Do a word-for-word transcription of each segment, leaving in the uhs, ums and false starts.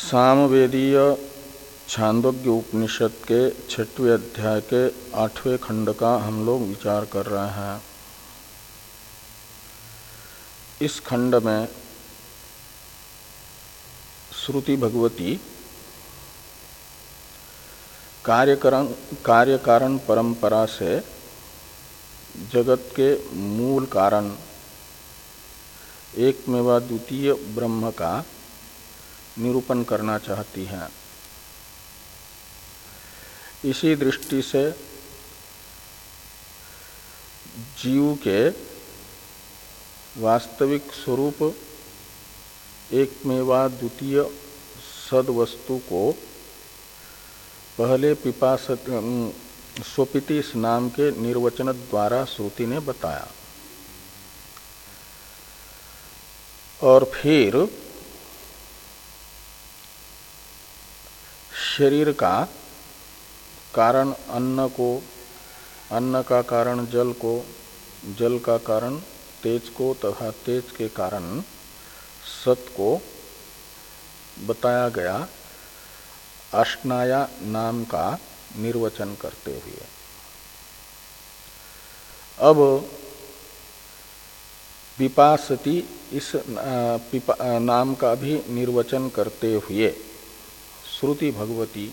सामवेदीय छांदोग्य उपनिषद के छठवें अध्याय के आठवें खंड का हम लोग विचार कर रहे हैं। इस खंड में श्रुति भगवती कार्यकरण कार्य कारण परंपरा से जगत के मूल कारण एकमेवा द्वितीय ब्रह्म का निरूपण करना चाहती हैं। इसी दृष्टि से जीव के वास्तविक स्वरूप एकमेवा द्वितीय सद्वस्तु को पहले पिपासत स्वपिति इस नाम के निर्वचन द्वारा श्रुति ने बताया और फिर शरीर का कारण अन्न को, अन्न का कारण जल को, जल का कारण तेज को तथा तेज के कारण सत को बताया गया अष्टाया नाम का निर्वचन करते हुए। अब विपासति इस नाम का भी निर्वचन करते हुए श्रुति भगवती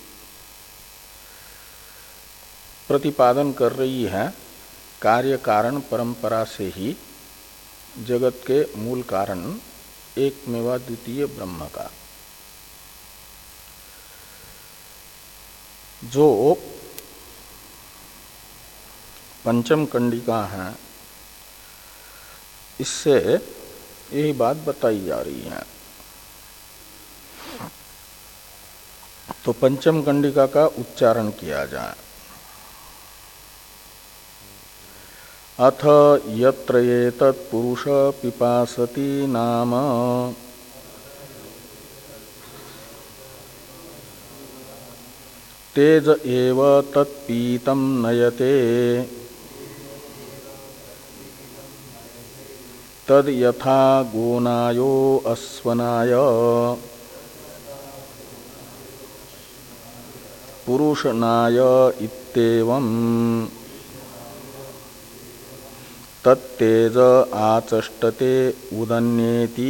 प्रतिपादन कर रही है कार्य कारण परंपरा से ही जगत के मूल कारण एकमेवा द्वितीय ब्रह्म का, जो पंचम कंडिका है, इससे यही बात बताई जा रही है। तो पंचम कंडिका का उच्चारण किया जाए। अथ यत्र एतत् पुरुष पिपासति नाम तेज एव तत्पीतं नयते तद यथा गोनायो अस्वनाय पुरुषनाय इत्येवं तत्तेज आचष्टते उदन्येति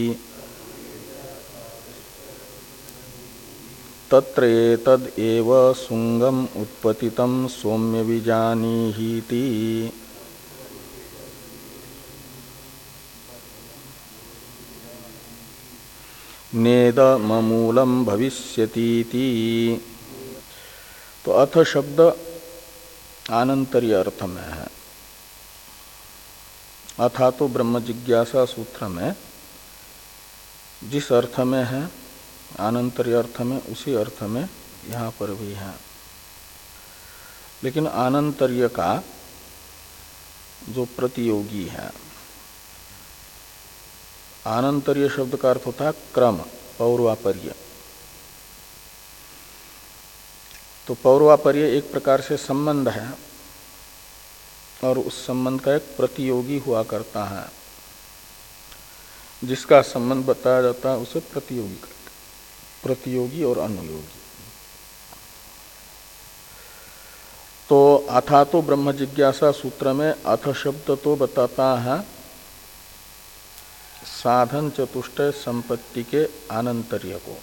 तत्र एतद् एव सुंगम उत्पतितं सौम्य विजानीहीति नेदममूलं भविष्यतीति। तो अथ शब्द आनंतर्य अर्थ में है। अथा तो ब्रह्म जिज्ञासा सूत्र में जिस अर्थ में है आनंतर्य अर्थ में, उसी अर्थ में यहाँ पर भी है। लेकिन आनंतर्य का जो प्रतियोगी है, आनंतर्य शब्द का अर्थ होता है क्रम, पौर्वापर्य। तो पौर्वापर्य एक प्रकार से संबंध है और उस संबंध का एक प्रतियोगी हुआ करता है। जिसका संबंध बताया जाता है उसे प्रतियोगी कहते हैं, प्रतियोगी और अनुयोगी। तो अथा तो ब्रह्म जिज्ञासा सूत्र में अथ शब्द तो बताता है साधन चतुष्टय संपत्ति के आनंतर्य को।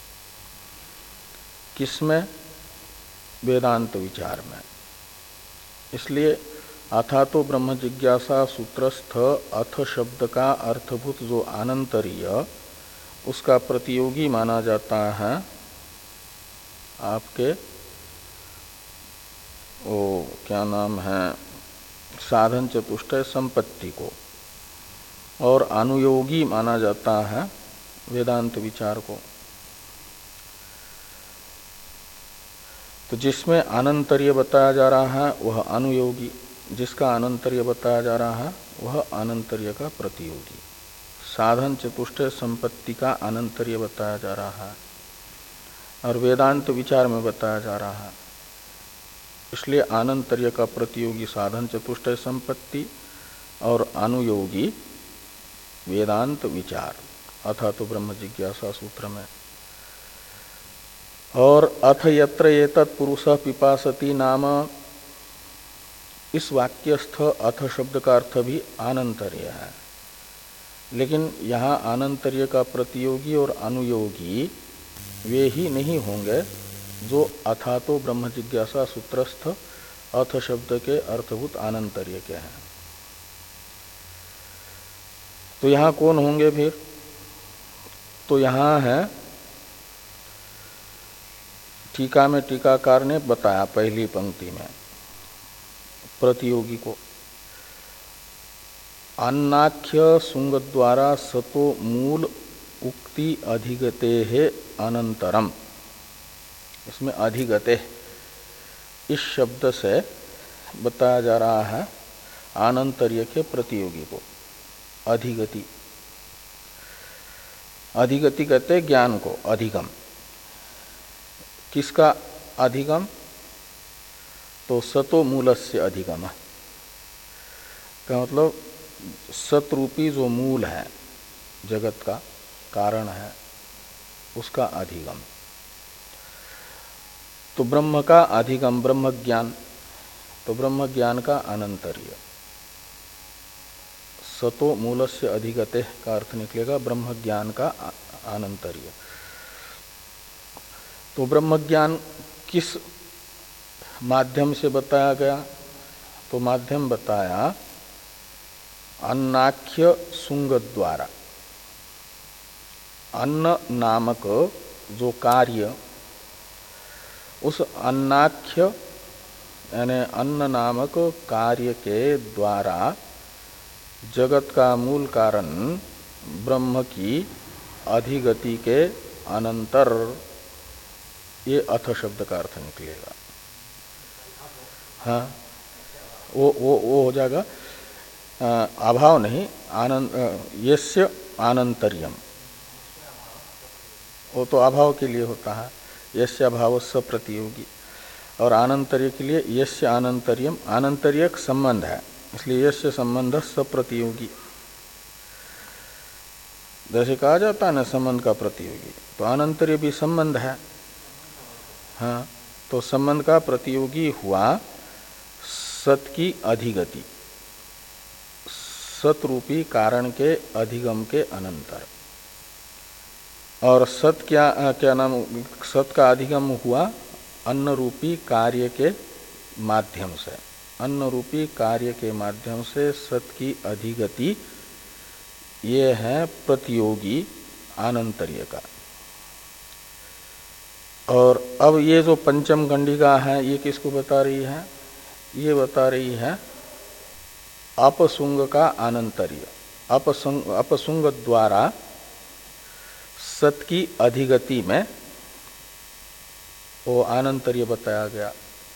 किसमें? वेदांत विचार में। इसलिए अथा तो ब्रह्म जिज्ञासा सूत्रस्थ अथ शब्द का अर्थभूत जो आनंतर्य, उसका प्रतियोगी माना जाता है आपके वो क्या नाम है साधन चतुष्टय संपत्ति को, और अनुयोगी माना जाता है वेदांत विचार को। तो जिसमें आनंतर्य बताया जा रहा है वह अनुयोगी, जिसका अनंतर्य बताया जा रहा है वह अनंतर्य का प्रतियोगी। साधन चतुष्टय संपत्ति का अनंतर्य बताया जा रहा है और वेदांत विचार में बताया जा रहा है। इसलिए अनंतर्य का प्रतियोगी साधन चतुष्टय संपत्ति और अनुयोगी वेदांत विचार, अथा तो ब्रह्म जिज्ञासा सूत्र में। और अथ यत्र एतत् पुरुषः पिपासति नाम, इस वाक्यस्थ अथ शब्द का अर्थ भी आनंतर्य है, लेकिन यहाँ आनंतर्य का प्रतियोगी और अनुयोगी वे ही नहीं होंगे जो अथा तो ब्रह्म जिज्ञासा सूत्रस्थ अथ शब्द के अर्थभूत आनंतर्य के हैं। तो यहाँ कौन होंगे फिर? तो यहाँ है, टीका में टीकाकार ने बताया पहली पंक्ति में प्रतियोगी को, अन्नाख्य सुंग द्वारा सतो मूल उक्ति अधिगते है अनंतरम। इसमें अधिगते इस शब्द से बताया जा रहा है आनंतर्य के प्रतियोगी को। अधिगति, अधिगति कहते ज्ञान को, अधिगम। किसका अधिगम? तो सतो मूलस्य अधिगम का मतलब सतरूपी जो मूल है, जगत का कारण है, उसका अधिगम। तो ब्रह्म का अधिगम ब्रह्म ज्ञान, तो ब्रह्म ज्ञान का अनंतर्य। सतो मूलस्य अधिगते का अर्थ निकलेगा ब्रह्म ज्ञान का अनंतर्य। तो ब्रह्म ज्ञान किस माध्यम से बताया गया? तो माध्यम बताया अन्नाख्य सुंग द्वारा। अन्न नामक जो कार्य, उस अन्नाख्य यानी अन्न नामक कार्य के द्वारा जगत का मूल कारण ब्रह्म की अधिगति के अनंतर, ये अथ शब्द का अर्थ निकलेगा। हाँ, वो वो वो हो जाएगा अभाव नहीं, आनंद, यस्य आनंतर्यम, वो तो अभाव के लिए होता है, यस्य अभावस्य प्रतियोगी। और आनंतर्य के लिए यस्य आनंतर्यम, आनंतर्य एक संबंध है, इसलिए यस्य संबंध स प्रतियोगी। जैसे कहा जाता है ना संबंध का प्रतियोगी, तो आनंतर्य भी संबंध है। हाँ, तो संबंध का प्रतियोगी हुआ सत की अधिगति, सतरूपी कारण के अधिगम के अनंतर। और सत क्या क्या नाम, सत का अधिगम हुआ अन्न रूपी कार्य के माध्यम से। अन्न रूपी कार्य के माध्यम से सत की अधिगति, ये है प्रतियोगी आनंतर्य का। और अब ये जो पंचम कंडिका है, ये किसको बता रही है? ये बता रही है अपसुंग का आनंतर्य। अपसुंग, अपसुंग द्वारा सत की अधिगति में वो आनंतर्य बताया गया।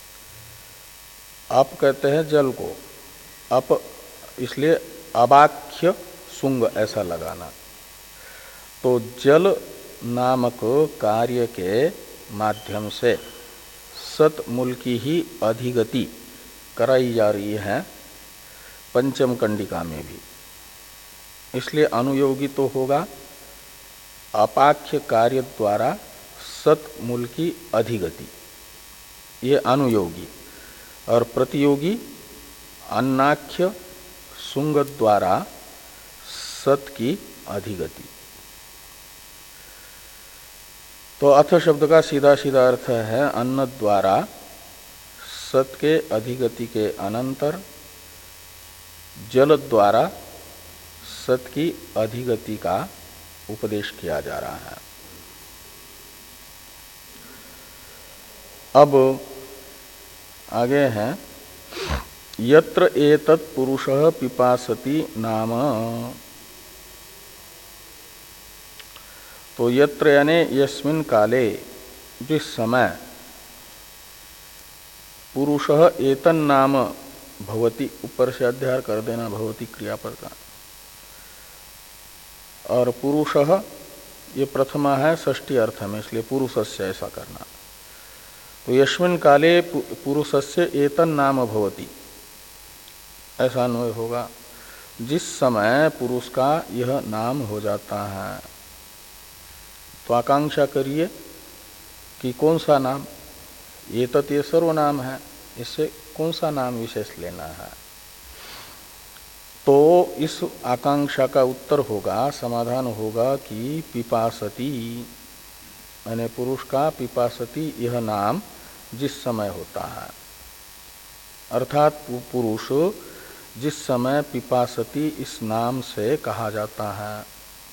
आप कहते हैं जल को, अप इसलिए अबाख्य सुंग ऐसा लगाना। तो जल नामक कार्य के माध्यम से सत मूल की ही अधिगति कराई जा रही है पंचम कंडिका में भी। इसलिए अनुयोगी तो होगा अपाख्य कार्य द्वारा सत मूल की अधिगति, ये अनुयोगी। और प्रतियोगी अन्नाख्य सुंग द्वारा सत की अधिगति। तो अथ शब्द का सीधा सीधा अर्थ है अन्न द्वारा सत के अधिगति के अनंतर जल द्वारा सत की अधिगति का उपदेश किया जा रहा है। अब आगे है यत्र एतत् पुरुषः पिपासति नाम। तो यत्र यानी यस्मिन् काले, जिस समय पुरुषः एतन् नाम भवति, ऊपर से अध्यार कर देना भवति क्रियापद का। और पुरुषः ये प्रथमा है षष्ठी अर्थ में, इसलिए पुरुषस्य ऐसा करना। तो यस्मिन् काले पुरुषस्य एतन् नाम भवति, ऐसा अन्वय होगा जिस समय पुरुष का यह नाम हो जाता है। तो आकांक्षा करिए कि कौन सा नाम, ये तत् ये सर्वनाम है, इससे कौन सा नाम विशेष लेना है। तो इस आकांक्षा का उत्तर होगा, समाधान होगा कि पिपासती, यानी पुरुष का पिपासती यह नाम जिस समय होता है, अर्थात पुरुष जिस समय पिपासती इस नाम से कहा जाता है,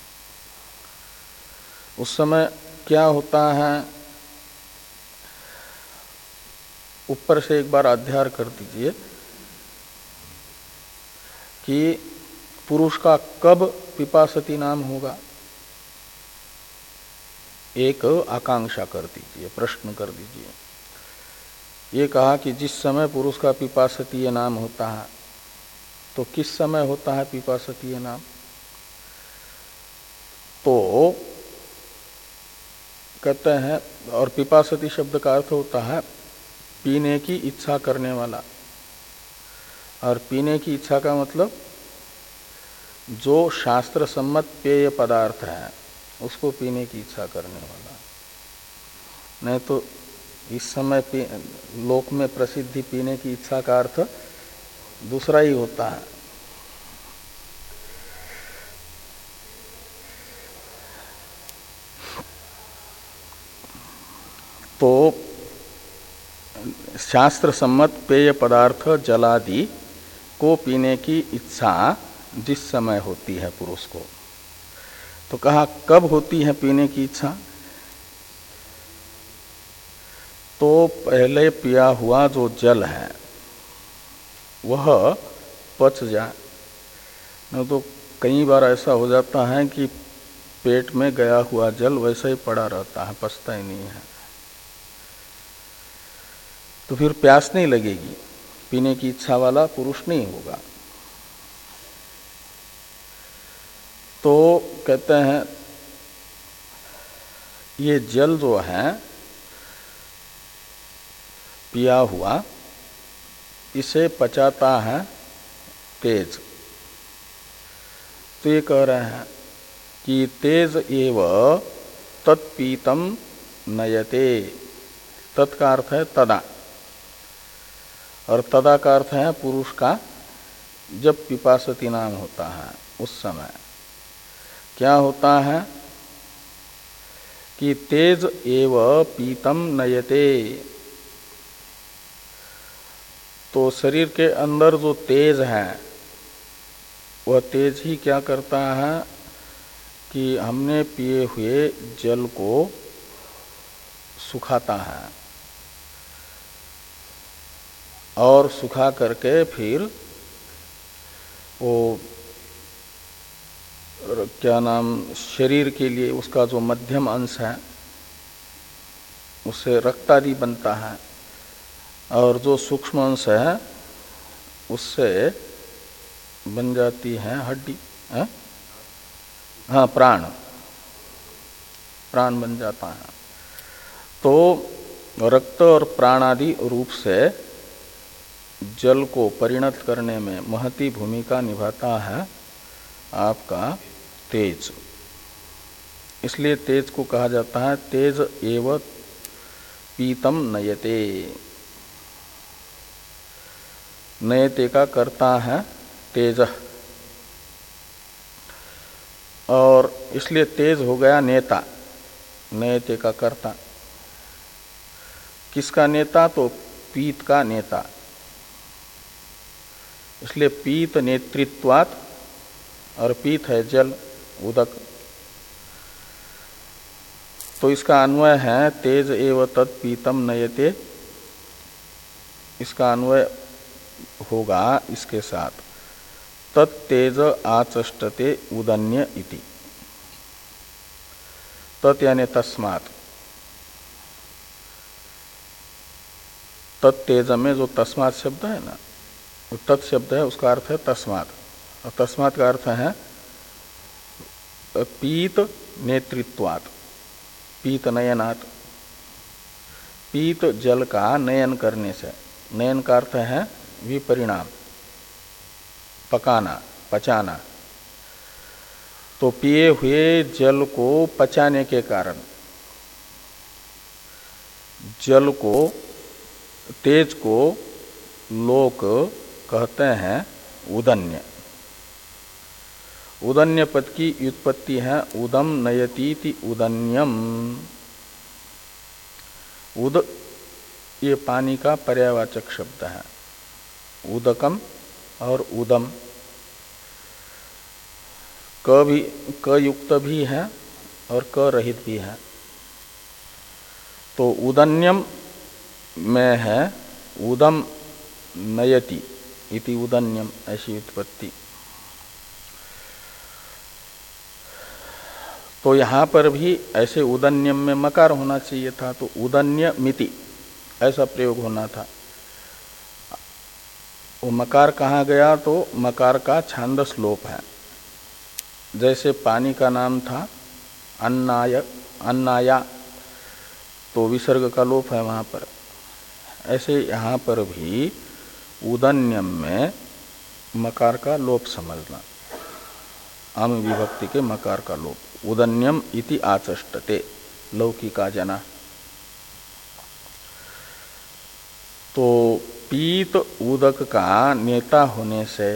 उस समय क्या होता है। ऊपर से एक बार अध्ययन कर दीजिए कि पुरुष का कब पिपासती नाम होगा। एक आकांक्षा कर दीजिए, प्रश्न कर दीजिए। ये कहा कि जिस समय पुरुष का पिपासतीय नाम होता है, तो किस समय होता है पिपासतीय नाम। तो कहते हैं, और पिपासती शब्द का अर्थ होता है पीने की इच्छा करने वाला, और पीने की इच्छा का मतलब जो शास्त्र सम्मत पेय पदार्थ है उसको पीने की इच्छा करने वाला। नहीं तो इस समय लोक में प्रसिद्धि पीने की इच्छा का अर्थ दूसरा ही होता है। तो शास्त्र सम्मत पेय पदार्थ जलादि को पीने की इच्छा जिस समय होती है पुरुष को, तो कहा कब होती है पीने की इच्छा। तो पहले पिया हुआ जो जल है वह पच जाए। नहीं तो कई बार ऐसा हो जाता है कि पेट में गया हुआ जल वैसे ही पड़ा रहता है, पचता ही नहीं है, तो फिर प्यास नहीं लगेगी, पीने की इच्छा वाला पुरुष नहीं होगा। तो कहते हैं ये जल जो है पिया हुआ, इसे पचाता है तेज। तो ये कह रहे हैं कि तेज एव तत्पीतम नयते। तत् का अर्थ है तदा, और तदा का अर्थ है पुरुष का जब पिपासती नाम होता है उस समय क्या होता है कि तेज एव पीतम नयते। तो शरीर के अंदर जो तेज है वह तेज ही क्या करता है कि हमने पिए हुए जल को सुखाता है, और सुखा करके फिर वो क्या नाम शरीर के लिए उसका जो मध्यम अंश है उससे रक्त आदि बनता है, और जो सूक्ष्म अंश है उससे बन जाती है हड्डी, है? हाँ, प्राण प्राण बन जाता है। तो रक्त और प्राण आदि रूप से जल को परिणत करने में महती भूमिका निभाता है आपका तेज। इसलिए तेज को कहा जाता है तेज एव पीतम नयते। नयते का कर्ता है तेज, और इसलिए तेज हो गया नेता। नयते का कर्ता किसका नेता, तो पीत का नेता। इसलिए पीत नेतृत्वात्, और पीत है जल, उदक। तो इसका अन्वय है तेज एव तत्पीतम नयते। इसका अन्वय होगा इसके साथ तत्तेज आचष्टते उदन्य इति। तत् यानी तस्मात्, तत्तेज में जो तस्मात् शब्द है ना, तत् शब्द है उसका अर्थ है तस्मात्, और तस्मात् का अर्थ है पीत नेतृत्वात्, पीत नयनात्। पीत जल का नयन करने से, नयन का अर्थ है विपरिणाम, पकाना, पचाना। तो पिए हुए जल को पचाने के कारण जल को, तेज को लोक कहते हैं उदन्य। उदन्य पद की व्युत्पत्ति है उदम नयतीति उदन्यम। उद ये पानी का पर्यायवाचक शब्द है। उदकम और उदम क भी क युक्त भी है और क रहित भी है। तो उदन्यम में है उदम नयति इति उदन्यम, ऐसी उत्पत्ति। तो यहां पर भी ऐसे उदन्यम में मकार होना चाहिए था, तो उदन्य मिति ऐसा प्रयोग होना था। वो मकार कहाँ गया, तो मकार का छांदस लोप है। जैसे पानी का नाम था अन्नाय, अन्नाया, तो विसर्ग का लोप है वहां पर। ऐसे यहां पर भी उदन्यम में मकार का लोप समझना, आम विभक्ति के मकार का लोप। उदन्यम इति आचष्टते लौकिका जना। तो पीत उदक का नेता होने से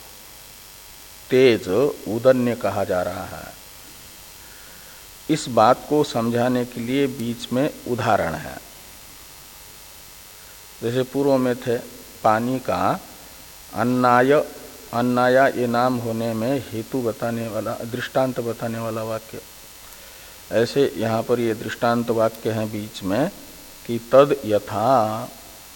तेज उदन्य कहा जा रहा है। इस बात को समझाने के लिए बीच में उदाहरण है। जैसे पूर्व में थे पानी का अन्नाय, अन्नाया ये नाम होने में हेतु बताने वाला, दृष्टांत बताने वाला वाक्य। ऐसे यहाँ पर ये दृष्टांत वाक्य है बीच में कि तद यथा।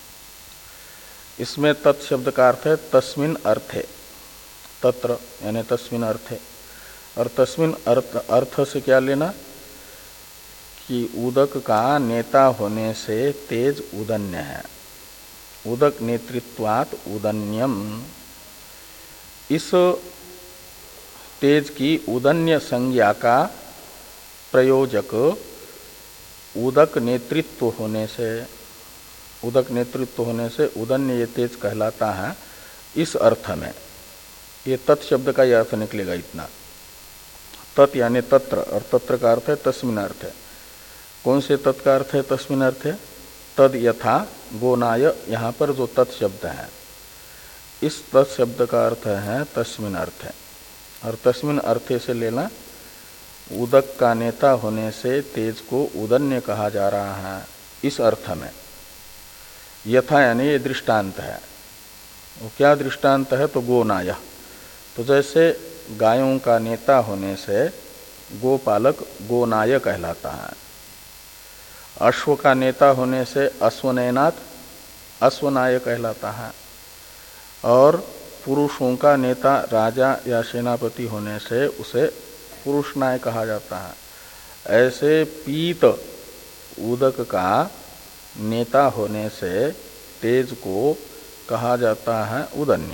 इसमें तत् शब्द का अर्थ है तस्मिन अर्थे, तत्र यानी तस्मिन अर्थे। और तस्मिन अर्थ, अर्थ से क्या लेना कि उदक का नेता होने से तेज उदन्य है। उदक नेतृत्वात् उदन्यम। इस तेज की उदन्य संज्ञा का प्रयोजक उदक नेतृत्व होने से, उदक नेतृत्व होने से उदन्य ये तेज कहलाता है। इस अर्थ में ये तत् शब्द का यह अर्थ निकलेगा इतना। तत् यानी तत्र, और तत्र का अर्थ है तस्मिन अर्थ है। कौन से तत् का अर्थ है तस्मिन अर्थ है? तद यथा गोनाय, यहाँ पर जो तत् शब्द है, इस तत् शब्द का अर्थ है तस्मिन अर्थ है। और तस्मिन अर्थे से लेना उदक का नेता होने से तेज को उदन्य कहा जा रहा है, इस अर्थ में। यथा यानी ये दृष्टांत है। वो क्या दृष्टांत है? तो गोनाय। तो जैसे गायों का नेता होने से गोपालक गोनाय कहलाता है। अश्व का नेता होने से अश्वनयनाथ अश्वनाय कहलाता है। और पुरुषों का नेता राजा या सेनापति होने से उसे पुरुषनाय कहा जाता है। ऐसे पीत उदक का नेता होने से तेज को कहा जाता है उदन्य।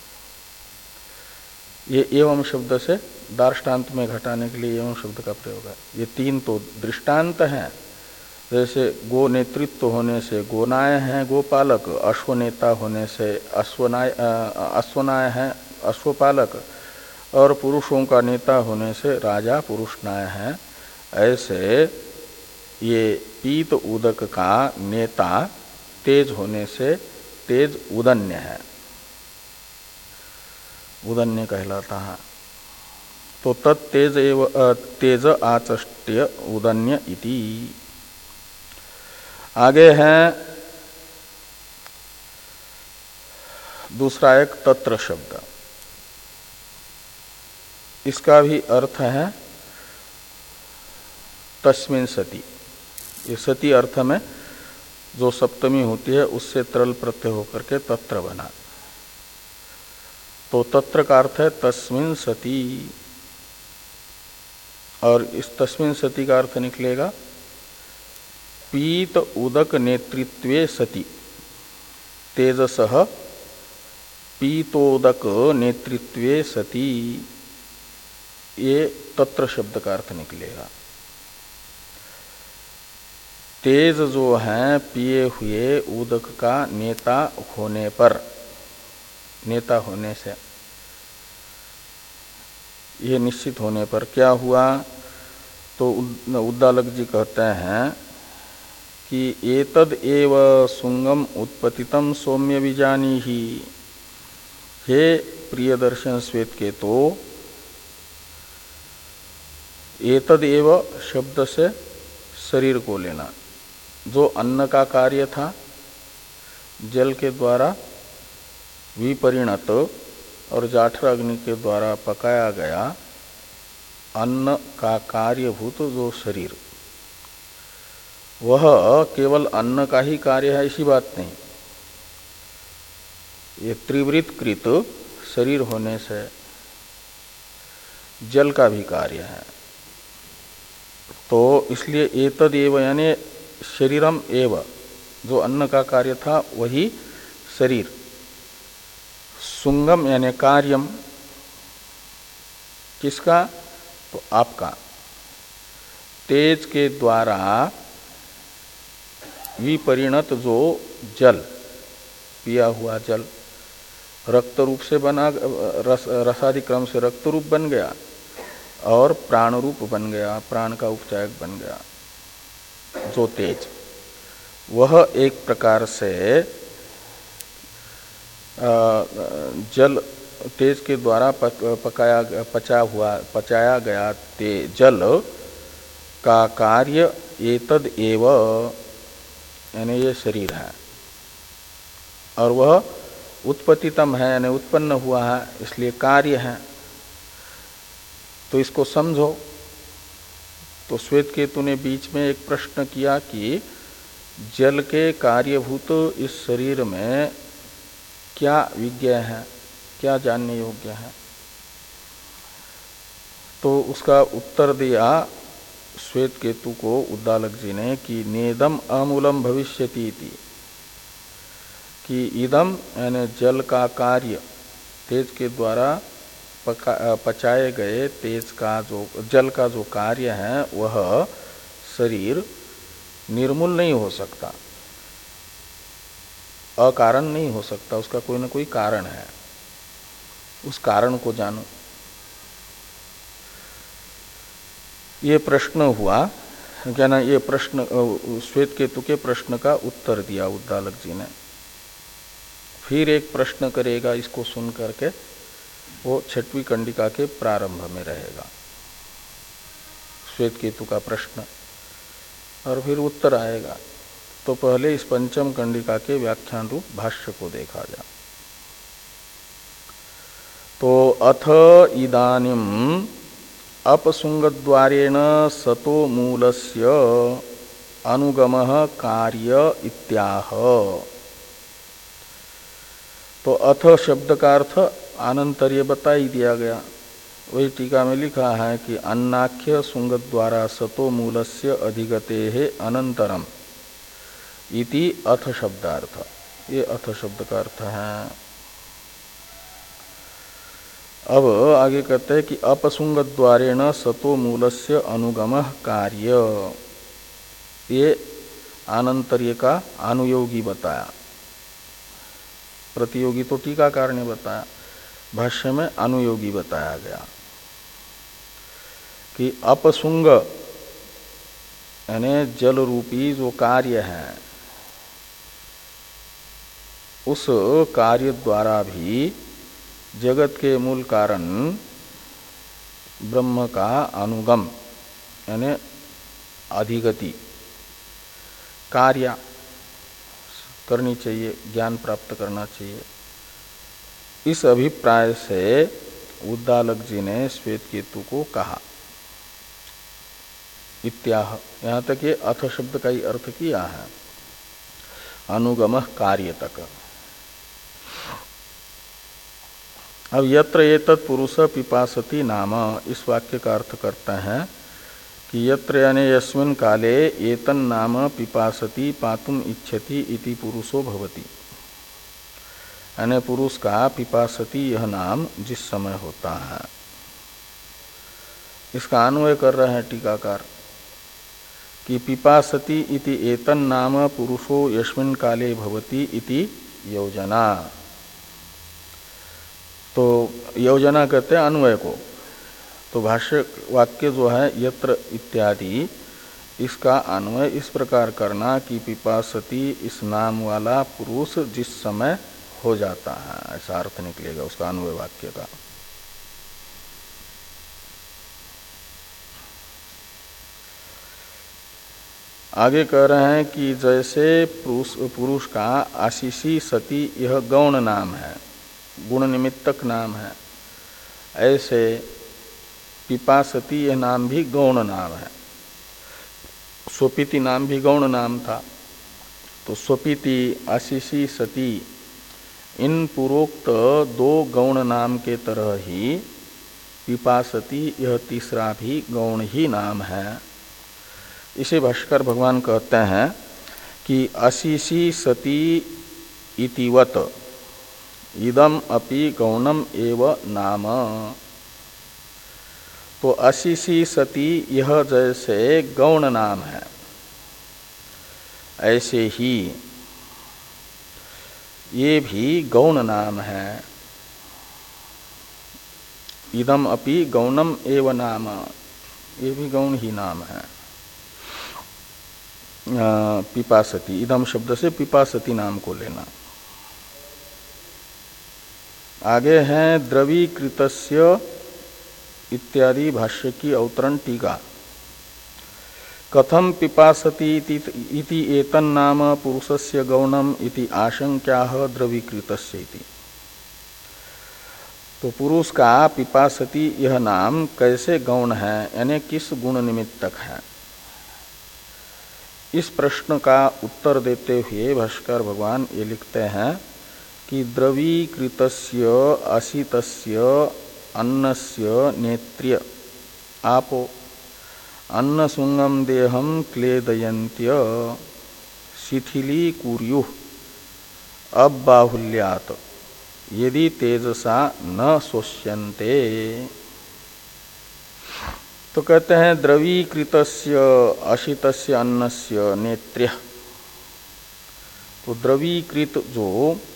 ये एवं शब्द से दार्ष्टान्त में घटाने के लिए एवं शब्द का प्रयोग है। ये तीन तो दृष्टांत हैं। जैसे गो नेतृत्व होने से गोनाय है गोपालक, अश्वनेता होने से अश्वनाय अश्वनाय है अश्वपालक, और पुरुषों का नेता होने से राजा पुरुषनाय है। ऐसे ये पीत उदक का नेता तेज होने से तेज उदन्य है, उदन्य कहलाता है। तो तत्तेज एव तेज आचष्ट्य उदन्य इति। आगे है दूसरा एक तत्र शब्द। इसका भी अर्थ है तस्मिन सति। ये सति अर्थ में जो सप्तमी होती है उससे तरल प्रत्यय होकर के तत्र बना। तो तत्र का अर्थ है तस्मिन सति, और इस तस्मिन सति का अर्थ निकलेगा पीत उदक नेतृत्वे सति तेजसः पीतोदक नेतृत्वे सति। ये तत्र शब्द का अर्थ निकलेगा। तेज जो है पिए हुए उदक का नेता होने पर, नेता होने से, ये निश्चित होने पर क्या हुआ? तो उद्दालक जी कहते हैं कि एतद एव सुंगम उत्पतितम सौम्य विजानी ही, हे प्रियदर्शन श्वेत के तो एतद एव शब्द से शरीर को लेना। जो अन्न का कार्य था, जल के द्वारा विपरिणत और जाठर अग्नि के द्वारा पकाया गया अन्न का कार्यभूत जो शरीर, वह केवल अन्न का ही कार्य है ऐसी बात नहीं। ये त्रिवृत कृत शरीर होने से जल का भी कार्य है। तो इसलिए एतद एव यानी शरीरम एव, जो अन्न का कार्य था वही शरीर। सुंगम यानी कार्यम, किसका? तो आपका। तेज के द्वारा विपरिणत जो जल, पिया हुआ जल रक्त रूप से बना, रस रसादि क्रम से रक्त रूप बन गया और प्राण रूप बन गया, प्राण का उपचायक बन गया जो तेज, वह एक प्रकार से जल तेज के द्वारा पकाया पचा हुआ पचाया गया ते जल का कार्य एतद एव यानी ये शरीर है, और वह उत्पत्तितम है यानी उत्पन्न हुआ है, इसलिए कार्य है। तो इसको समझो। तो श्वेत केतु ने बीच में एक प्रश्न किया कि जल के कार्यभूत इस शरीर में क्या विज्ञेय है, क्या जानने योग्य है? तो उसका उत्तर दिया श्वेत केतु को उद्दालक जी ने कि नेदम अमूलम भविष्यति इति, कि इदम यानी जल का कार्य, तेज के द्वारा पचाए गए तेज का जो जल का जो कार्य है वह शरीर निर्मूल नहीं हो सकता, अकारण नहीं हो सकता, उसका कोई ना कोई कारण है। उस कारण को जानो। ये प्रश्न हुआ क्या ना, ये प्रश्न श्वेत केतु के प्रश्न का उत्तर दिया उद्दालक जी ने। फिर एक प्रश्न करेगा, इसको सुन करके वो छठवीं कंडिका के प्रारंभ में रहेगा श्वेत केतु का प्रश्न, और फिर उत्तर आएगा। तो पहले इस पंचम कंडिका के व्याख्यान रूप भाष्य को देखा जाए। तो अथ इदानीम अपसुंगद्वारेण सतो मूलस्य अनुगमः कार्य इत्याह। तो अथ शब्द का अर्थ आनंतर्य बता ही दिया गया। वही टीका में लिखा है कि अन्नाख्य सुंगद्वारा सतो मूलस्य अधिगतेः अनंतरम इति अथ शब्दार्थ। ये अथ शब्द का अर्थ है। अब आगे कहते हैं कि अपसुंगद्वारेण सतो मूलस्य अनुगमः कार्य, ये आनंतर्य का अनुयोगी बताया। प्रतियोगी तो टीकाकार ने बताया, भाष्य में अनुयोगी बताया गया कि अपसुंग यानी जल रूपी जो कार्य है, उस कार्य द्वारा भी जगत के मूल कारण ब्रह्म का अनुगम यानी अधिगति कार्य करनी चाहिए, ज्ञान प्राप्त करना चाहिए। इस अभिप्राय से उद्दालक जी ने श्वेत केतु को कहा इत्याह। यहाँ तक ये अथ शब्द का ही अर्थ किया है, अनुगमः कार्य तक। अब यत्र एतत् पुरुष पिपासति नाम, इस वाक्य का अर्थ करते हैं कि यत्र यानी यस्मिन् काले एतन् नाम पिपासति पातुम इच्छति इति पुरुषो भवति। यानी पुरुष का पिपासति यह नाम जिस समय होता है, इसका अन्वय कर रहे हैं टीकाकार कि पिपासति इति एतन् नाम पुरुषो यस्मिन् काले भवति इति योजना। तो योजना कहते हैं अन्वय को। तो भाष्य वाक्य जो है यत्र इत्यादि, इसका अन्वय इस प्रकार करना कि पिपासती इस नाम वाला पुरुष जिस समय हो जाता है, ऐसा अर्थ निकलेगा उसका अन्वय वाक्य का। आगे कह रहे हैं कि जैसे पुरुष पुरुष का आशीषी सती यह गौण नाम है, गुण निमित्तक नाम है, ऐसे पिपासती यह नाम भी गौण नाम है। स्वपिति नाम भी गौण नाम था, तो स्वपिति, आशीषी, सती इन पूर्वोक्त दो गौण नाम के तरह ही पिपासती यह तीसरा भी गौण ही नाम है। इसे भाष्कर भगवान कहते हैं कि आशीषी सती इतिवत इदम अपि गौणम एव नाम। तो आशीषी सती यह जैसे गौण नाम है, ऐसे ही ये भी गौण नाम है। इदम अपि गौणम एव नाम, ये भी गौण ही नाम है। पिपासती, इदम शब्द से पिपासती नाम को लेना। आगे है द्रवीकृतस्य इत्यादि भाष्य की अवतरण टीका। कथम पिपासती इति एतन नाम पुरुषस्य गौणम इति आशंक्याः द्रवीकृतस्य इति। तो पुरुष का पिपासती यह नाम कैसे गौण है, यानी किस गुण निमित्तक है, इस प्रश्न का उत्तर देते हुए भाष्कर भगवान ये लिखते हैं कि द्रवीकृतस्य असितस्य अन्नस्य नेत्र्य आपो अन्न सुंगम देहम क्लेदयन्त्य शिथिली कुर्युः अबाहुल्यात् यदि तेजसा न शोष्यन्ते। तो कहते हैं द्रवीकृतस्य अशितस्य अन्नस्य नेत्र्य। तो द्रवीकृत जो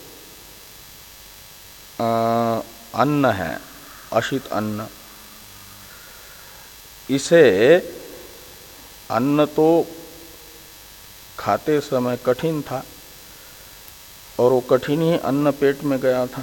आ, अन्न है, अशित अन्न, इसे अन्न तो खाते समय कठिन था और वो कठिन ही अन्न पेट में गया था,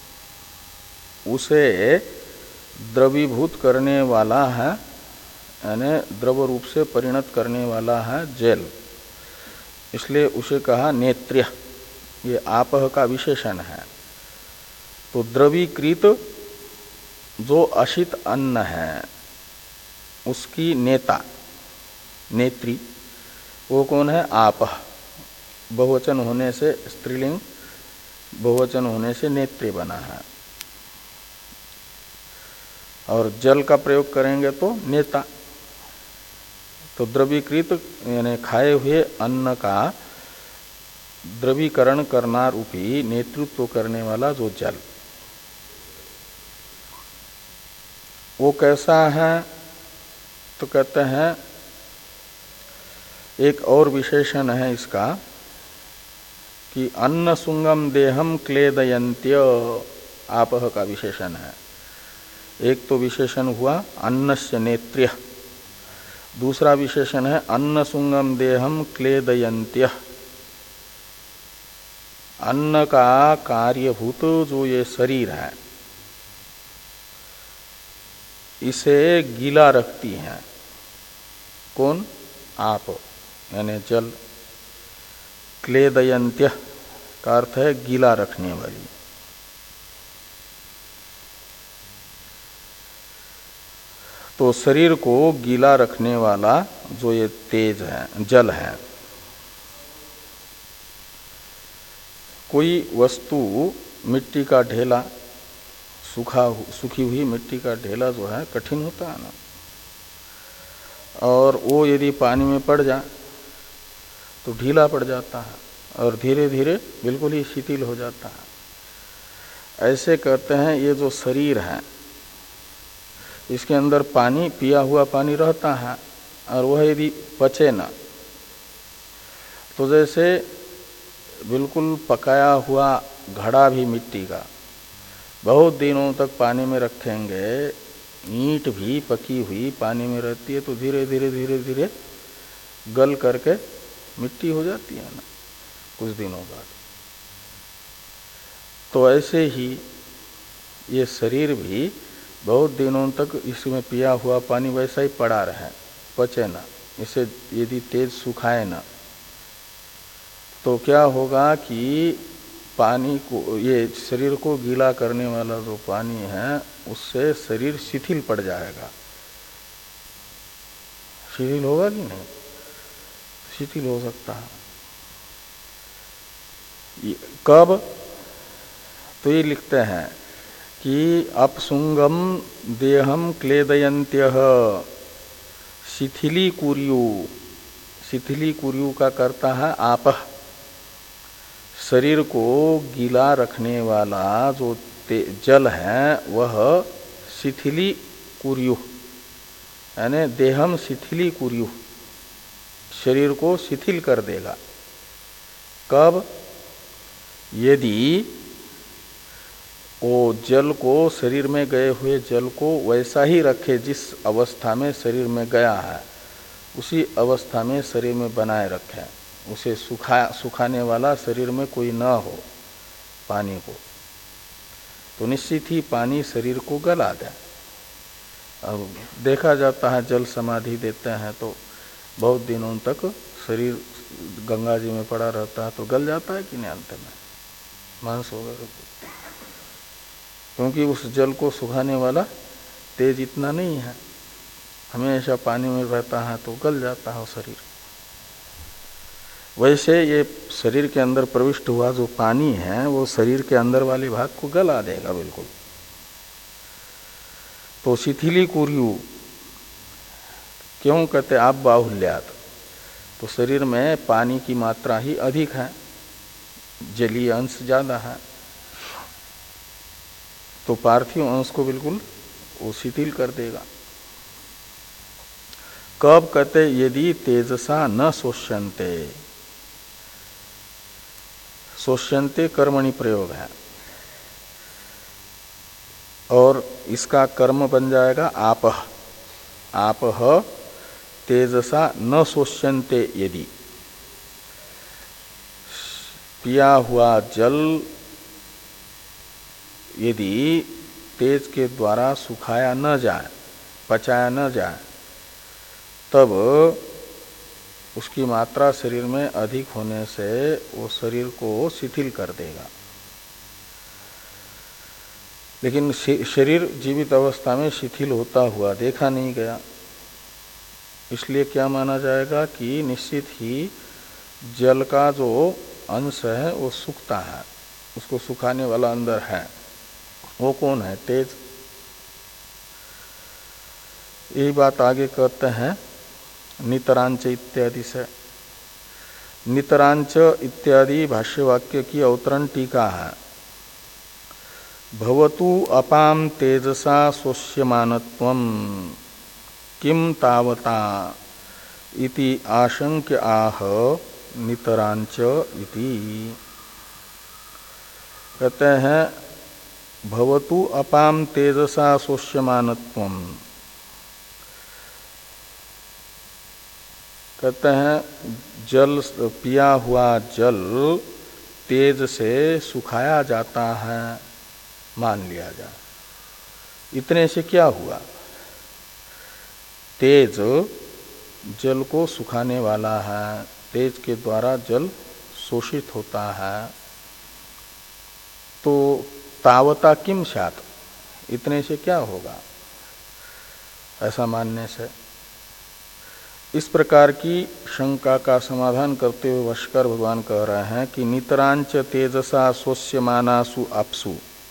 उसे द्रवीभूत करने वाला है, यानी द्रव रूप से परिणत करने वाला है जल, इसलिए उसे कहा नेत्र्य। ये आपह का विशेषण है। तो द्रवीकृत जो अशित अन्न है उसकी नेता, नेत्री, वो कौन है? आपह। बहुवचन होने से स्त्रीलिंग, बहुवचन होने से नेत्री बना है, और जल का प्रयोग करेंगे तो नेता। तो द्रवीकृत यानी खाए हुए अन्न का द्रवीकरण करना रूपी नेतृत्व करने वाला जो जल, वो कैसा है? तो कहते हैं एक और विशेषण है इसका कि अन्न सुंगम देहम क्लेदयन्त्य, आपह का विशेषण है। एक तो विशेषण हुआ अन्नस्य नेत्र्य, दूसरा विशेषण है अन्न सुंगम देहम क्लेदयन्त्य। अन्न का कार्यभूत जो ये शरीर है इसे गीला रखती है। कौन? आप, यानी जल। क्लेदयन्त्य का अर्थ है गीला रखने वाली। तो शरीर को गीला रखने वाला जो ये तेज है, जल है, कोई वस्तु, मिट्टी का ढेला, सूखा सूखी हुई मिट्टी का ढेला जो है कठिन होता है ना, और वो यदि पानी में पड़ जाए तो ढीला पड़ जाता है और धीरे धीरे बिल्कुल ही शिथिल हो जाता है। ऐसे कहते हैं ये जो शरीर है इसके अंदर पानी, पिया हुआ पानी रहता है, और वह यदि पचे ना तो जैसे बिल्कुल पकाया हुआ घड़ा भी मिट्टी का बहुत दिनों तक पानी में रखेंगे, ईंट भी पकी हुई पानी में रहती है तो धीरे धीरे धीरे धीरे गल करके मिट्टी हो जाती है ना कुछ दिनों बाद। तो ऐसे ही ये शरीर भी बहुत दिनों तक इसमें पिया हुआ पानी वैसा ही पड़ा रहे, पचे ना, इसे यदि तेज सुखाए ना, तो क्या होगा कि पानी को, ये शरीर को गीला करने वाला जो पानी है उससे शरीर शिथिल पड़ जाएगा। शिथिल होगा कि नहीं? शिथिल हो सकता है। कब? तो ये लिखते हैं कि अपसुंगम देहम क्लेदयन्त्यः शिथिली कुर्यु। शिथिली कुर्यु का करता है आपह। शरीर को गीला रखने वाला जो जल है वह शिथिली कुर्यु, यानी देहम शिथिली कुर्यु, शरीर को शिथिल कर देगा। कब? यदि वो जल को, शरीर में गए हुए जल को वैसा ही रखे जिस अवस्था में शरीर में गया है, उसी अवस्था में शरीर में बनाए रखे, उसे सुखा सुखाने वाला शरीर में कोई न हो पानी को, तो निश्चित ही पानी शरीर को गला दे। अब देखा जाता है जल समाधि देते हैं तो बहुत दिनों तक शरीर गंगा जी में पड़ा रहता है, तो गल जाता है कि नहीं अंत में मांस वगैरह, क्योंकि उस जल को सुखाने वाला तेज इतना नहीं है, हमेशा पानी में रहता है तो गल जाता है शरीर। वैसे ये शरीर के अंदर प्रविष्ट हुआ जो पानी है वो शरीर के अंदर वाले भाग को गला देगा बिल्कुल। तो शिथिली कुर्यु क्यों कहते आप बाहुल्यात? तो शरीर में पानी की मात्रा ही अधिक है, जलीय अंश ज्यादा है, तो पार्थिव अंश को बिल्कुल वो शिथिल कर देगा। कब कहते? यदि तेजसा न शोष्यन्ते। शोष्यन्ते कर्मणि प्रयोग है और इसका कर्म बन जाएगा आपह। आपह तेजसा न शोष्यन्ते। यदि पिया हुआ जल यदि तेज के द्वारा सुखाया न जाए, पचाया न जाए, तब उसकी मात्रा शरीर में अधिक होने से वो शरीर को शिथिल कर देगा। लेकिन शरीर जीवित अवस्था में शिथिल होता हुआ देखा नहीं गया, इसलिए क्या माना जाएगा कि निश्चित ही जल का जो अंश है वो सूखता है, उसको सुखाने वाला अंदर है। वो कौन है? तेज। यही बात आगे कहते हैं नितरांच इत्यादि से। नितरांच इत्यादि भाष्यवाक्य की अवतरण टीका है। भवतु अपाम तेजसा शोष्यमानत्वं किम तावता इति आशंक्य आह नितरांच इति। कहते हैं भवतु अपाम तेजसा शोष्यमानत्वं। कहते हैं जल, पिया हुआ जल तेज से सुखाया जाता है, मान लिया जाए। इतने से क्या हुआ? तेज जल को सुखाने वाला है, तेज के द्वारा जल शोषित होता है, तो तावता किम स्यात्, इतने से क्या होगा? ऐसा मानने से इस प्रकार की शंका का समाधान करते हुए भाष्कर भगवान कह रहे हैं कि नितरांच तेजसा शोष्यमानासु अपसु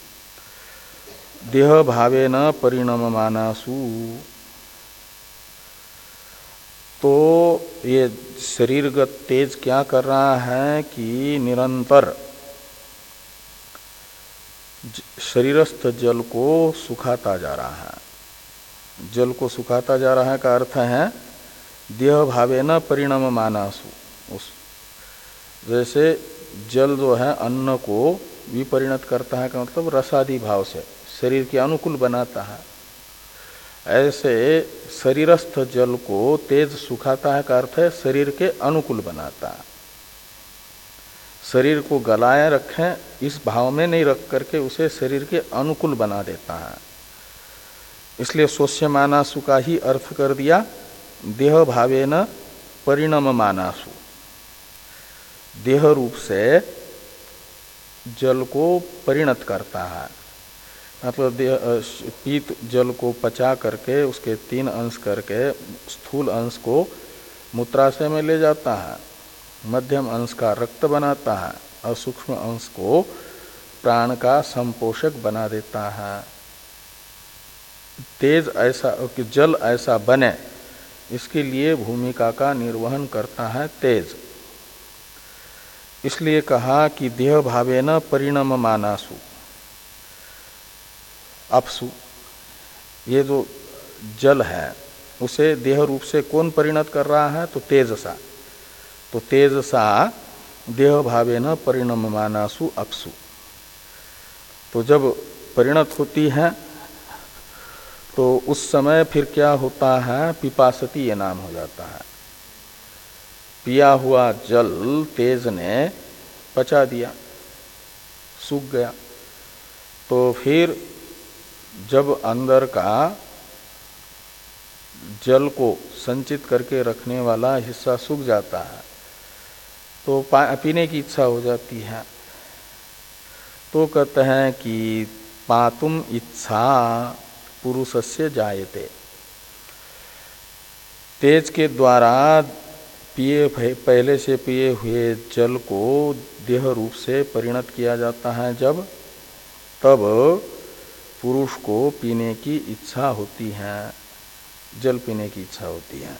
देह भावेन परिणममानासु। तो ये शरीरगत तेज क्या कर रहा है कि निरंतर शरीरस्थ जल को सुखाता जा रहा है। जल को सुखाता जा रहा है का अर्थ है देह भावे न परिणम मानासु। उस जैसे जल जो है अन्न को विपरिणत करता है का मतलब रसादि भाव से शरीर के अनुकूल बनाता है, ऐसे शरीरस्थ जल को तेज सुखाता है का अर्थ है शरीर के अनुकूल बनाता है। शरीर को गलाए रखें इस भाव में नहीं रख करके उसे शरीर के अनुकूल बना देता है। इसलिए स्वस्यमानासु का ही अर्थ कर दिया देह भावेन परिणम मानासु। देह रूप से जल को परिणत करता है, मतलब पीत जल को पचा करके उसके तीन अंश करके स्थूल अंश को मूत्राशय में ले जाता है, मध्यम अंश का रक्त बनाता है और सूक्ष्म अंश को प्राण का संपोषक बना देता है। तेज ऐसा कि जल ऐसा बने इसके लिए भूमिका का निर्वहन करता है तेज। इसलिए कहा कि देह भावेन परिणम मानासु अपसु। ये जो जल है उसे देह रूप से कौन परिणत कर रहा है? तो तेजसा। तो तेजसा देह भावेन परिणम मानासु अपसु। तो जब परिणत होती है तो उस समय फिर क्या होता है? पिपासती ये नाम हो जाता है। पिया हुआ जल तेज ने पचा दिया, सूख गया। तो फिर जब अंदर का जल को संचित करके रखने वाला हिस्सा सूख जाता है तो पीने की इच्छा हो जाती है। तो कहते हैं कि पातुम इच्छा पुरुषस्य जायते। तेज के द्वारा पिए पहले से पिए हुए जल को देह रूप से परिणत किया जाता है जब, तब पुरुष को पीने की इच्छा होती है, जल पीने की इच्छा होती है।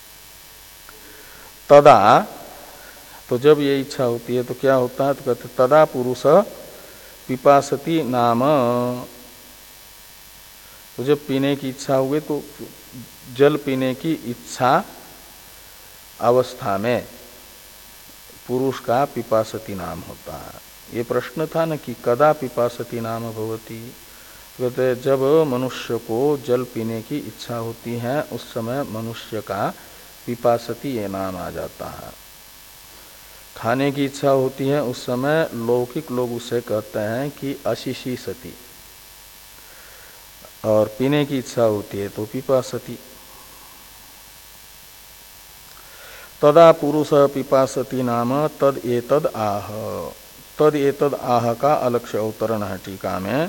तदा, तो जब ये इच्छा होती है तो क्या होता है? तो कहते तदा पुरुष पिपासति नाम। तो जब पीने की इच्छा हुई तो जल पीने की इच्छा अवस्था में पुरुष का पिपासति नाम होता है। ये प्रश्न था न कि कदा पिपासति नाम भवति। कहते जब मनुष्य को जल पीने की इच्छा होती है उस समय मनुष्य का पिपासति ये नाम आ जाता है। खाने की इच्छा होती है उस समय लौकिक लोग उसे कहते हैं कि अशिशी सती, और पीने की इच्छा होती है तो पिपासति। तदा पुरुष पिपासति नाम तद एतद आह। तद एतद आह का अलक्ष्य अवतरण है टीका में।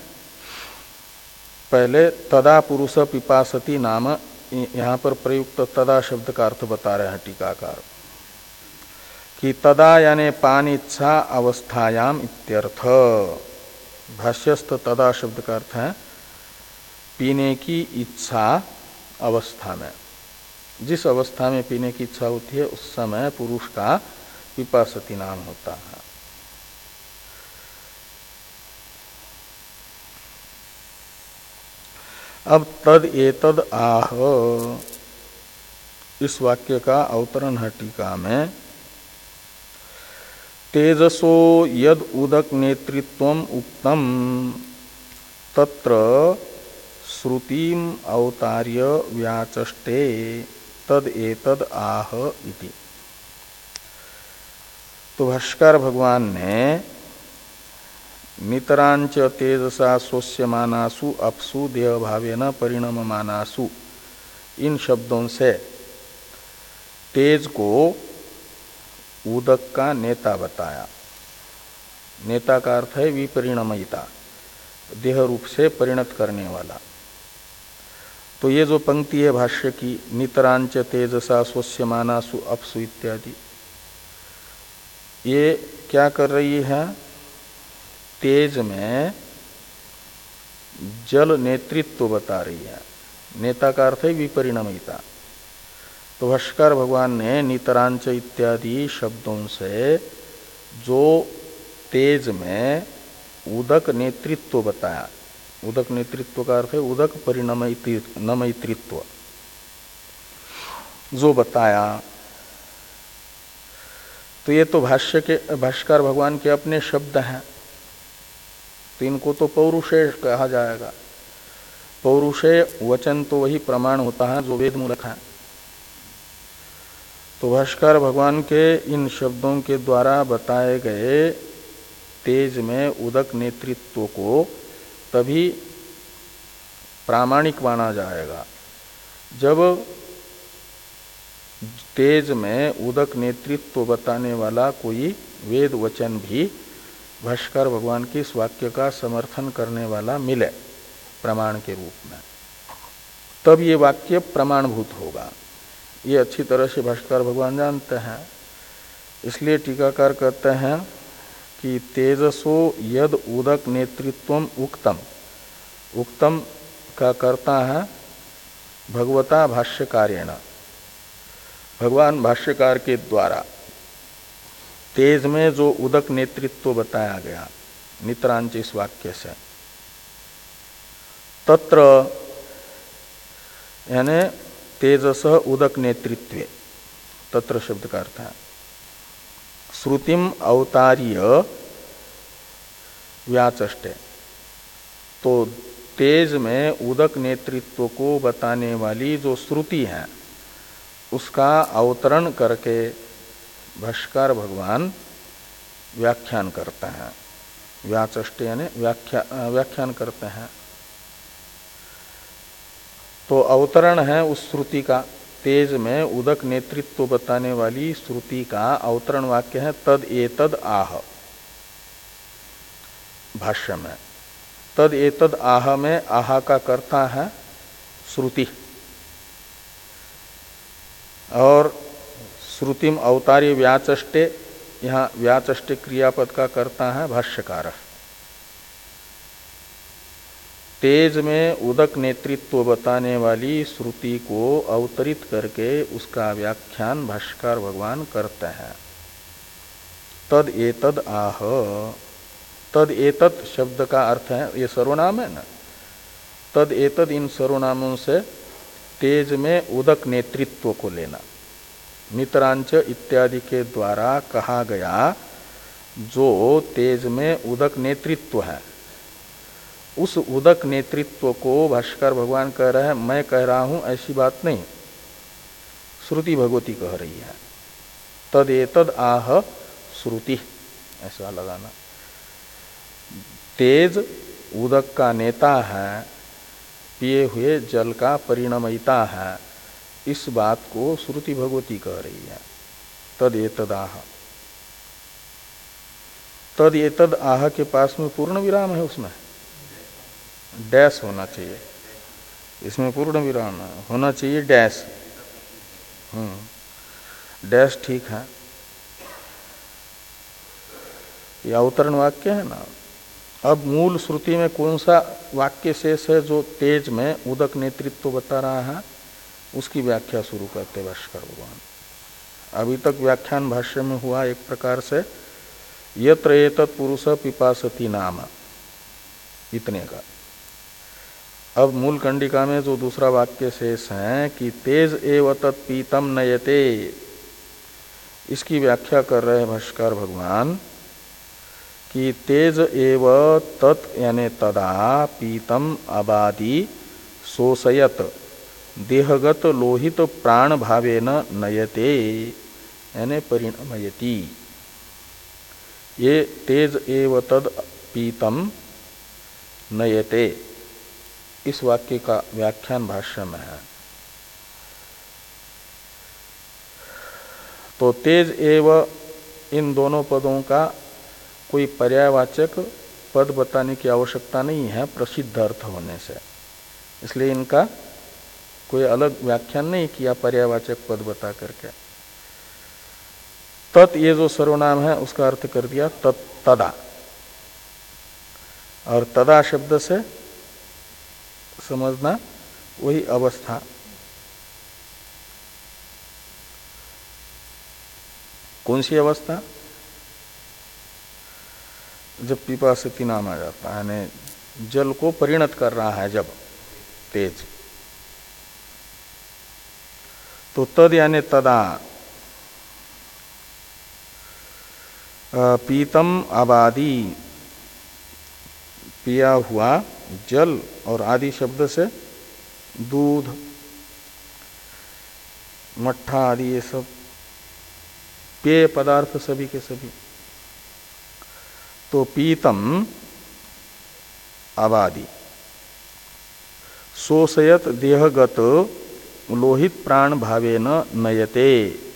पहले तदा पुरुष पिपासति नाम, यहाँ पर प्रयुक्त तदा शब्द का अर्थ बता रहे हैं टीकाकार कि तदा यानी पानिच्छा अवस्थायाम इत्यर्थ। भाष्यस्थ तदा शब्द का अर्थ है पीने की इच्छा अवस्था में। जिस अवस्था में पीने की इच्छा होती है उस समय पुरुष का पिपासति नाम होता है। अब तद एतद आह, इस वाक्य का अवतरण है टीका में। तेजसो यद उदक नेतृत्वम उक्तम तत्र श्रुतिम अवतार्य व्याचष्टे तद एतद आह इति। तो भाष्कर भगवान ने नितरांच तेजसा स्वस्यमानासु अपसु देह भावेन परिणम मानासु, इन शब्दों से तेज को उदक का नेता बताया। नेता का अर्थ है विपरिणमयिता, देह रूप से परिणत करने वाला। तो ये जो पंक्ति है भाष्य की, नितरांच तेजसा स्वस्यमानासु अपसु इत्यादि, ये क्या कर रही है? तेज में जल नेतृत्व बता रही है। नेता का अर्थ है विपरिणमयिता। तो भाष्कर भगवान ने नितरांच इत्यादि शब्दों से जो तेज में उदक नेतृत्व बताया, उदक नेतृत्व का अर्थ है उदक परिणमयित्व जो बताया, तो ये तो भाष्य के भाष्कर भगवान के अपने शब्द हैं, तो इनको तो पौरुषेय कहा जाएगा। पौरुषेय वचन तो वही प्रमाण होता है जो वेद मूलक है। तो भाष्कर भगवान के इन शब्दों के द्वारा बताए गए तेज में उदक नेतृत्व को तभी प्रामाणिक माना जाएगा जब तेज में उदक नेतृत्व बताने वाला कोई वेद वचन भी भाष्कर भगवान के इस वाक्य का समर्थन करने वाला मिले प्रमाण के रूप में, तब ये वाक्य प्रमाणभूत होगा। ये अच्छी तरह से भाष्कर भगवान जानते हैं। इसलिए टीकाकार कहते हैं कि तेजसो यद उदक नेतृत्वम उक्तम, उक्तम का कर्ता है भगवता भाष्यकारेण, भगवान भाष्यकार के द्वारा तेज में जो उदक नेतृत्व बताया गया नितरांच इस वाक्य से, तत्र यानी तेजस उदक नेतृत्वे, तत्र शब्द का अर्थ है श्रुतिम अवतार्य व्याचष्टे। तो तेज में उदक नेतृत्व को बताने वाली जो श्रुति है उसका अवतरण करके भाष्कर भगवान व्याख्यान करते हैं। व्याचष्टे यानी व्याख्या व्याख्यान करते हैं। तो अवतरण है उस श्रुति का, तेज में उदक नेतृत्व बताने वाली श्रुति का अवतरण वाक्य है तद एतद आह। भाष्य में तद एतद आह में आह का कर्ता है श्रुति, और श्रुतिम अवतार्य व्याचष्टे, यहाँ व्याचष्टे क्रियापद का कर्ता है भाष्यकार। तेज में उदक नेतृत्व बताने वाली श्रुति को अवतरित करके उसका व्याख्यान भाष्यकार भगवान करते हैं। तद एतद आह, तद एतद शब्द का अर्थ है, ये सर्वनाम है ना, तद एतद इन सर्वनामों से तेज में उदक नेतृत्व को लेना। नितरांच इत्यादि के द्वारा कहा गया जो तेज में उदक नेतृत्व है, उस उदक नेतृत्व को भाष्कर भगवान कह रहे हैं, मैं कह रहा हूं ऐसी बात नहीं, श्रुति भगवती कह रही है। तद एतद आह श्रुति, ऐसा लगाना। तेज उदक का नेता है, पिए हुए जल का परिणमयिता है, इस बात को श्रुति भगवती कह रही है। तद एतद आह, तद एतद आह के पास में पूर्ण विराम है, उसमें डैश होना चाहिए, इसमें पूर्ण विराम होना चाहिए डैश। हम्म डैश ठीक है, यह अवतरण वाक्य है ना। अब मूल श्रुति में कौन सा वाक्य शेष है जो तेज में उदक नेतृत्व बता रहा है, उसकी व्याख्या शुरू करते भाष्कर भगवान। अभी तक व्याख्यान भाष्य में हुआ एक प्रकार से यत्र एतत् पुरुष पिपासति नाम, इतने का। अब मूल कंडिका में जो दूसरा वाक्य शेष है कि तेज एव तत्पीतम नयते, इसकी व्याख्या कर रहे हैं भाष्कर भगवान कि तेज एव तत् यानी तदा पीतम आबादी शोषयत देहगत लोहित प्राण भावेन नयते यानी परिणमयति। ये तेज एव तद पीतम नयते, इस वाक्य का व्याख्यान भाष्य में है। तो तेज एव इन दोनों पदों का कोई पर्यायवाचक पद बताने की आवश्यकता नहीं है प्रसिद्ध अर्थ होने से, इसलिए इनका कोई अलग व्याख्यान नहीं किया पर्यायवाचक पद बता करके। तत् ये जो सर्वनाम है उसका अर्थ कर दिया तत् तदा, और तदा शब्द से समझना वही अवस्था। कौन सी अवस्था? जब पिपासति नाम आ जाता है, यानी जल को परिणत कर रहा है जब तेज, तो तद यानी तदा पीतम आबादी, पिया हुआ जल और आदि शब्द से दूध, मट्ठा आदि ये सब पेय पदार्थ सभी के सभी। तो पीतम अबादि शोषयत देहगत लोहित प्राण भावेन नयते।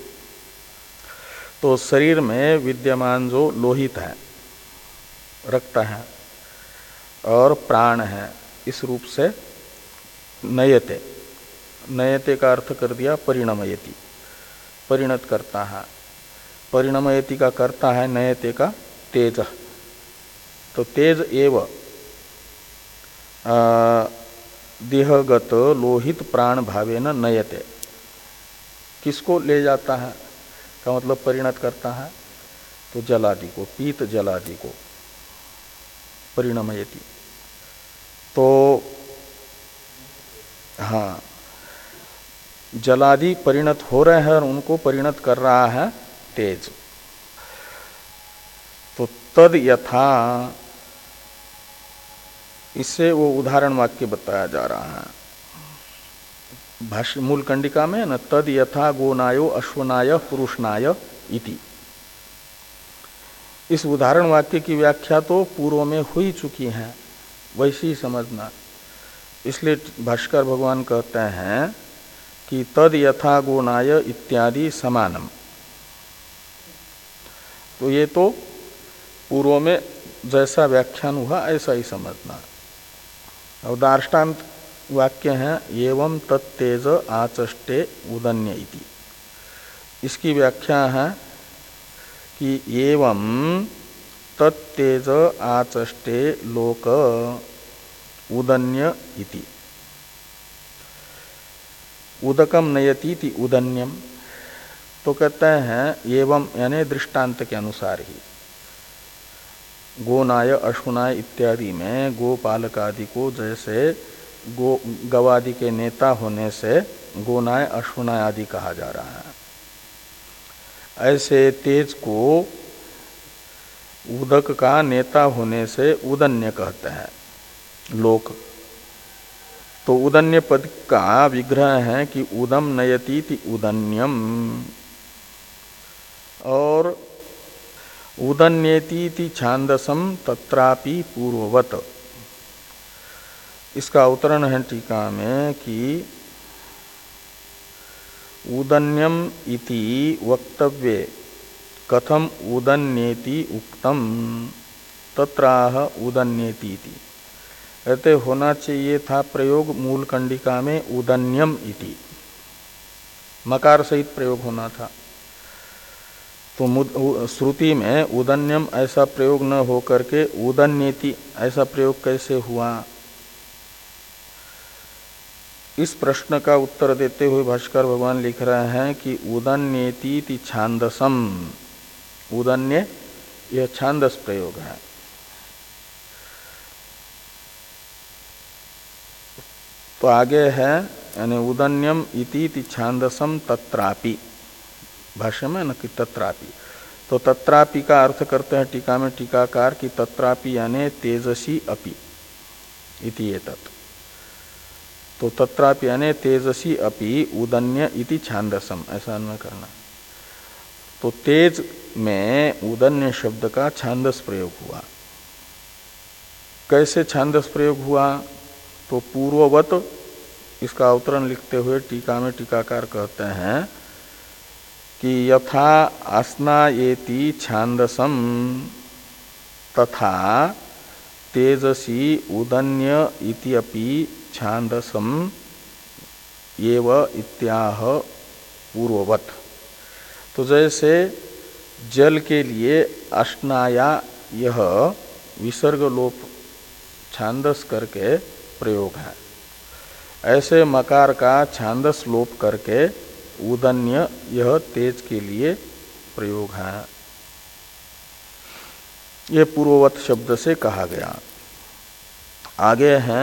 तो शरीर में विद्यमान जो लोहित है, रक्त है और प्राण है, इस रूप से नयते, नयते का अर्थ कर दिया परिणमयति, परिणत करता है। परिणमयति का करता है नयते का तेज। तो तेज एव देहगत लोहित प्राण भावेन नयते, किसको ले जाता है का मतलब परिणत करता है, तो जलादि को, पीत जलादि को परिणमयति। तो हाँ, जलादि परिणत हो रहे हैं और उनको परिणत कर रहा है तेज। तो तद यथा, इससे वो उदाहरण वाक्य बताया जा रहा है भाष्य मूल कंडिका में न, तद यथा गोनायो अश्वनाय पुरुषनाय इति। इस उदाहरण वाक्य की व्याख्या तो पूर्व में हुई चुकी है, वैसी ही समझना। इसलिए भाष्कर भगवान कहते हैं कि तद यथा गोनाय इत्यादि समानम। तो ये तो पूर्व में जैसा व्याख्यान हुआ ऐसा ही समझना। और दार्ष्टान्त वाक्य है एवं तत्तेज आचष्टे उदन्य इति। इसकी व्याख्या है कि एवं तत्तेज आचष्टे लोक उदन्य इति। उदकम नयति इति उदन्यम। तो कहते हैं एवं यानी दृष्टांत के अनुसार ही गोनाय अश्वनाय इत्यादि में गोपालक आदि को जैसे गो गवादि के नेता होने से गोनाय अश्वनाय आदि कहा जा रहा है, ऐसे तेज को उदक का नेता होने से उदन्य कहते हैं लोक। तो उदन्य पद का विग्रह है कि उदम नयति इति उदन्यम, और उदन्येति छांदसम तत्रापि पूर्ववत। इसका अवतरण है टीका में कि उदन्यम इति वक्तव्ये कथम उदन्येति उक्तम तत्राह उदन्येति इति। कहते होना चाहिए था प्रयोग मूल कंडिका में उदन्यम इति, मकार सहित प्रयोग होना था। तो श्रुति में उदन्यम ऐसा प्रयोग न हो करके उदन्येति ऐसा प्रयोग कैसे हुआ? इस प्रश्न का उत्तर देते हुए भाष्कर भगवान लिख रहे हैं कि उदन्येति छांदसम, उदन्य यह छांदस प्रयोग है। तो आगे है यानी उदन्यम इति छांदसम तत्रापि, भाष्य में न कि तत्रापि। तो तत्रापि का अर्थ करते हैं टीका में टीकाकार की तत्रापि यानी तेजसी अपि इति एतत्। तो तत्रापि यानी तेजसी अपि उदन्य इति छांदसम, ऐसा अन्वय करना। तो तेज में उदन्य शब्द का छांदस प्रयोग हुआ। कैसे छांदस प्रयोग हुआ? तो पूर्ववत इसका अवतरण लिखते हुए टीका में टीकाकार कहते हैं कि यथा अस्नायेति छांदसम तथा तेजसी उदन्य इति अपि छांदसम एव इत्याह पूर्ववत। तो जैसे जल के लिए अश्नाया यह विसर्ग लोप छांदस करके प्रयोग है, ऐसे मकार का छांदस लोप करके उदन्य यह तेज के लिए प्रयोग है। ये पूर्ववत शब्द से कहा गया। आगे है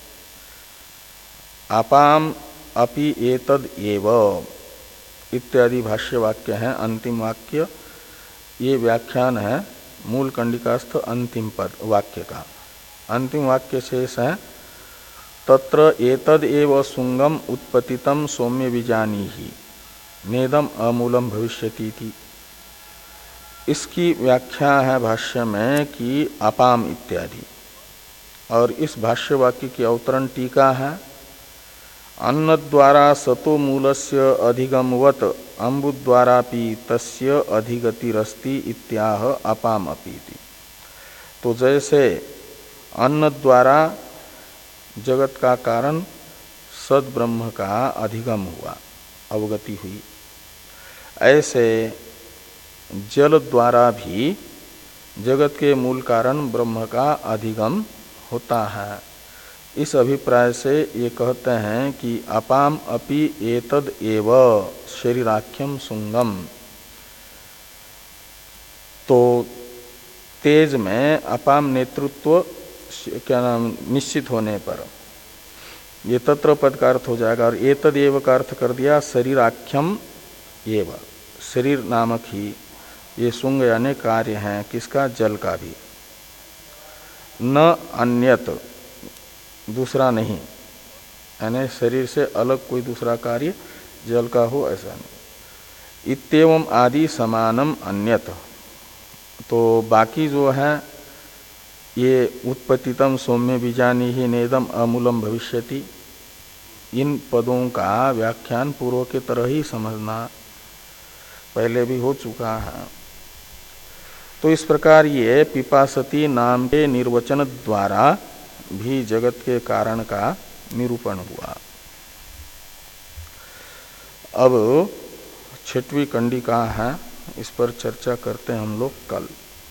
अपाम अपि एतद एव इत्यादि भाष्य वाक्य है, अंतिम वाक्य। ये व्याख्यान है मूल कंडिकास्थ अंतिम पद वाक्य का। अंतिम वाक्य शेष है तत्र एतद एव सुंगम उत्पतितम सौम्य बीजानीहि नेदम अमूलम भविष्यति थी। इसकी व्याख्या है भाष्य में कि अपाम इत्यादि। और इस भाष्य वाक्य की अवतरण टीका है अन्न द्वारा सतो मूलस्य अधिगमवत अम्बु द्वारा पी तस्य अधिगतिरस्ति इत्याह अपाम अपीति। तो जैसे अन्न द्वारा जगत का कारण सद ब्रह्म का अधिगम हुआ, अवगति हुई, ऐसे जल द्वारा भी जगत के मूल कारण ब्रह्म का अधिगम होता है। इस अभिप्राय से ये कहते हैं कि अपाम अपि एतद एव शरीराख्यम सुंगम। तो तेज में अपाम नेतृत्व क्या नाम निश्चित होने पर ये तत्र पद का अर्थ हो जाएगा। और एतद एव का अर्थ कर दिया शरीराख्यम एव, शरीर नामक ही ये सुंग यानी कार्य है किसका, जल का भी, न अन्यत दूसरा नहीं, यानी शरीर से अलग कोई दूसरा कार्य जल का हो ऐसा नहीं। इत्येवम आदि समानम अन्यत। तो बाकी जो है ये उत्पत्तितम सौम्य बीजानी ही नेदम अमूलम भविष्यति, इन पदों का व्याख्यान पूर्व के तरह ही समझना, पहले भी हो चुका है। तो इस प्रकार ये पिपासती नाम के निर्वचन द्वारा भी जगत के कारण का निरूपण हुआ। अब छठवीं कंडिका है, इस पर चर्चा करते हैं हम लोग कल।